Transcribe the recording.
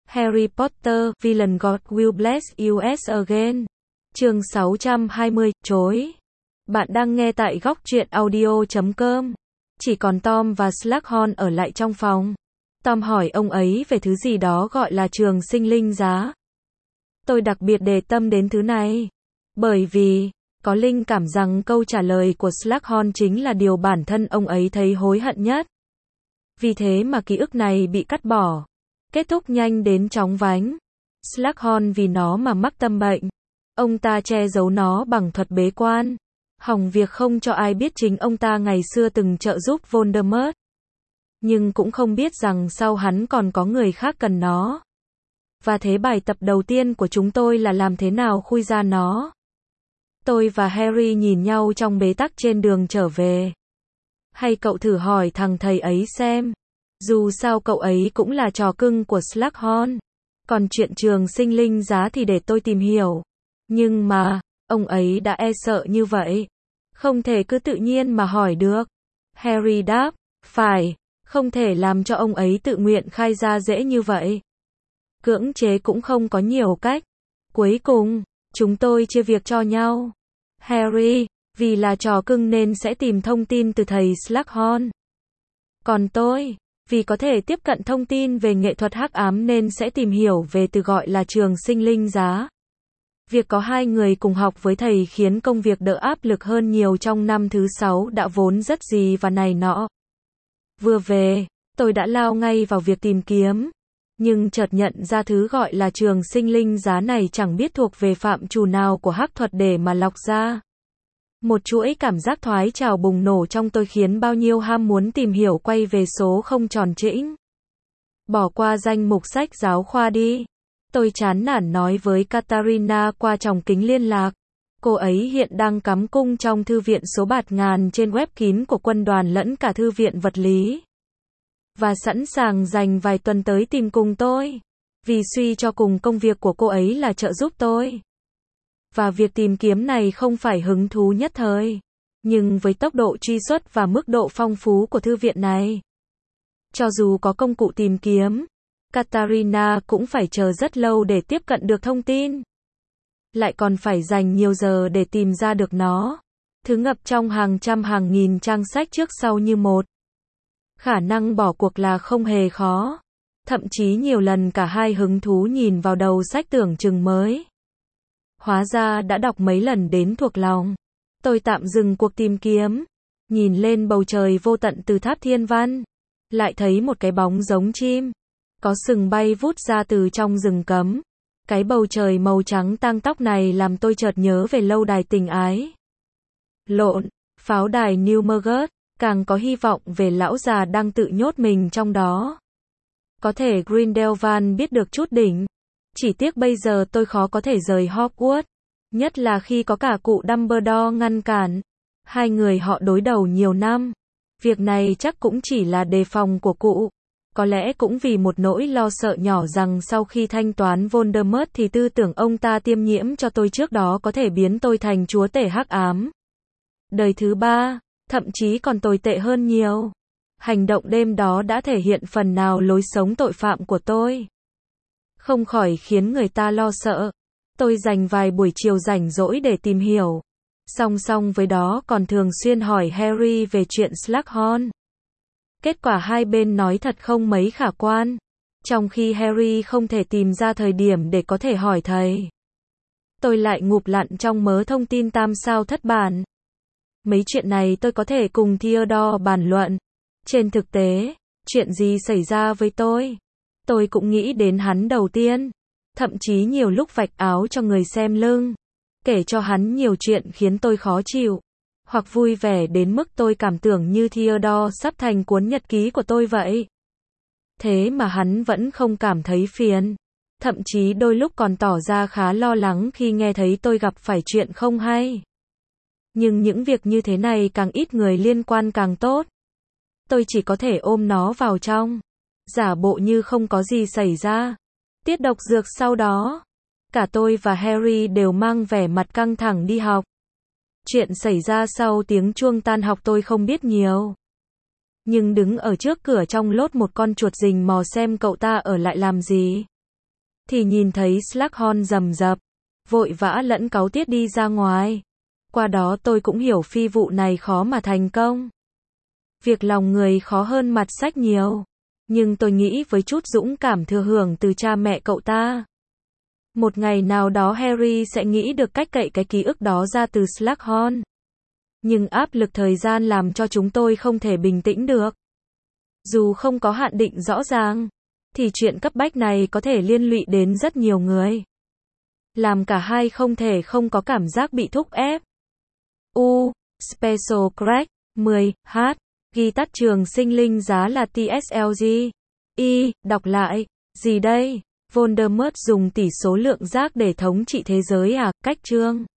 Harry Potter, Villain God Will Bless You Again. Chương 620, chối. Bạn đang nghe tại góc truyện audio.com. Chỉ còn Tom và Slughorn ở lại trong phòng. Tom hỏi ông ấy về thứ gì đó gọi là trường sinh linh giá. Tôi đặc biệt để tâm đến thứ này. Bởi vì, có linh cảm rằng câu trả lời của Slughorn chính là điều bản thân ông ấy thấy hối hận nhất. Vì thế mà ký ức này bị cắt bỏ. Kết thúc nhanh đến chóng vánh. Slughorn vì nó mà mắc tâm bệnh. Ông ta che giấu nó bằng thuật bế quan. Hỏng việc không cho ai biết chính ông ta ngày xưa từng trợ giúp Voldemort. Nhưng cũng không biết rằng sau hắn còn có người khác cần nó. Và thế bài tập đầu tiên của chúng tôi là làm thế nào khui ra nó. Tôi và Harry nhìn nhau trong bế tắc trên đường trở về. Hay cậu thử hỏi thằng thầy ấy xem. Dù sao cậu ấy cũng là trò cưng của Slughorn. Còn chuyện trường sinh linh giá thì để tôi tìm hiểu. Nhưng mà, ông ấy đã e sợ như vậy. Không thể cứ tự nhiên mà hỏi được. Harry đáp, phải, không thể làm cho ông ấy tự nguyện khai ra dễ như vậy. Cưỡng chế cũng không có nhiều cách. Cuối cùng, chúng tôi chia việc cho nhau. Harry, vì là trò cưng nên sẽ tìm thông tin từ thầy Slughorn. Còn tôi, vì có thể tiếp cận thông tin về nghệ thuật hắc ám nên sẽ tìm hiểu về từ gọi là trường sinh linh giá. Việc có hai người cùng học với thầy khiến công việc đỡ áp lực hơn nhiều trong năm thứ 6 đã vốn rất gì và này nọ. Vừa về, tôi đã lao ngay vào việc tìm kiếm. Nhưng chợt nhận ra thứ gọi là trường sinh linh giá này chẳng biết thuộc về phạm trù nào của hắc thuật để mà lọc ra. Một chuỗi cảm giác thoái trào bùng nổ trong tôi khiến bao nhiêu ham muốn tìm hiểu quay về số không tròn trĩnh. Bỏ qua danh mục sách giáo khoa đi. Tôi chán nản nói với Katarina qua tròng kính liên lạc. Cô ấy hiện đang cắm cung trong thư viện số bạt ngàn trên web kín của quân đoàn lẫn cả thư viện vật lý. Và sẵn sàng dành vài tuần tới tìm cùng tôi. Vì suy cho cùng công việc của cô ấy là trợ giúp tôi. Và việc tìm kiếm này không phải hứng thú nhất thời. Nhưng với tốc độ truy xuất và mức độ phong phú của thư viện này. Cho dù có công cụ tìm kiếm, Katarina cũng phải chờ rất lâu để tiếp cận được thông tin. Lại còn phải dành nhiều giờ để tìm ra được nó. Thứ ngập trong hàng trăm hàng nghìn trang sách trước sau như một. Khả năng bỏ cuộc là không hề khó. Thậm chí nhiều lần cả hai hứng thú nhìn vào đầu sách tưởng chừng mới. Hóa ra đã đọc mấy lần đến thuộc lòng. Tôi tạm dừng cuộc tìm kiếm. Nhìn lên bầu trời vô tận từ tháp thiên văn. Lại thấy một cái bóng giống chim. Có sừng bay vút ra từ trong rừng cấm. Cái bầu trời màu trắng tang tóc này làm tôi chợt nhớ về lâu đài tình ái. Lộn, pháo đài Newmarket, càng có hy vọng về lão già đang tự nhốt mình trong đó. Có thể Grindelwald biết được chút đỉnh. Chỉ tiếc bây giờ tôi khó có thể rời Hogwarts. Nhất là khi có cả cụ Dumbledore ngăn cản. Hai người họ đối đầu nhiều năm. Việc này chắc cũng chỉ là đề phòng của cụ. Có lẽ cũng vì một nỗi lo sợ nhỏ rằng sau khi thanh toán Voldemort thì tư tưởng ông ta tiêm nhiễm cho tôi trước đó có thể biến tôi thành chúa tể hắc ám. Đời thứ 3, thậm chí còn tồi tệ hơn nhiều. Hành động đêm đó đã thể hiện phần nào lối sống tội phạm của tôi. Không khỏi khiến người ta lo sợ. Tôi dành vài buổi chiều rảnh rỗi để tìm hiểu. Song song với đó còn thường xuyên hỏi Harry về chuyện Slughorn. Kết quả hai bên nói thật không mấy khả quan. Trong khi Harry không thể tìm ra thời điểm để có thể hỏi thầy. Tôi lại ngụp lặn trong mớ thông tin tam sao thất bản. Mấy chuyện này tôi có thể cùng Theodore bàn luận. Trên thực tế, chuyện gì xảy ra với tôi cũng nghĩ đến hắn đầu tiên. Thậm chí nhiều lúc vạch áo cho người xem lưng. Kể cho hắn nhiều chuyện khiến tôi khó chịu. Hoặc vui vẻ đến mức tôi cảm tưởng như Theodore sắp thành cuốn nhật ký của tôi vậy. Thế mà hắn vẫn không cảm thấy phiền. Thậm chí đôi lúc còn tỏ ra khá lo lắng khi nghe thấy tôi gặp phải chuyện không hay. Nhưng những việc như thế này càng ít người liên quan càng tốt. Tôi chỉ có thể ôm nó vào trong. Giả bộ như không có gì xảy ra. Tiết độc dược sau đó. Cả tôi và Harry đều mang vẻ mặt căng thẳng đi học. Chuyện xảy ra sau tiếng chuông tan học tôi không biết nhiều. Nhưng đứng ở trước cửa trong lốt một con chuột rình mò xem cậu ta ở lại làm gì. thì nhìn thấy Slughorn rầm rập, vội vã lẫn cáu tiết đi ra ngoài. Qua đó tôi cũng hiểu phi vụ này khó mà thành công. Việc lòng người khó hơn mặt sách nhiều. Nhưng tôi nghĩ với chút dũng cảm thừa hưởng từ cha mẹ cậu ta, một ngày nào đó Harry sẽ nghĩ được cách cậy cái ký ức đó ra từ Slughorn. Nhưng áp lực thời gian làm cho chúng tôi không thể bình tĩnh được. Dù không có hạn định rõ ràng, thì chuyện cấp bách này có thể liên lụy đến rất nhiều người. Làm cả hai không thể không có cảm giác bị thúc ép. Special Crack 10 H. Ghi tắt trường sinh linh giá là TSLG. Đọc lại. Gì đây? Voldemort dùng tỷ số lượng giác để thống trị thế giới à? Cách chương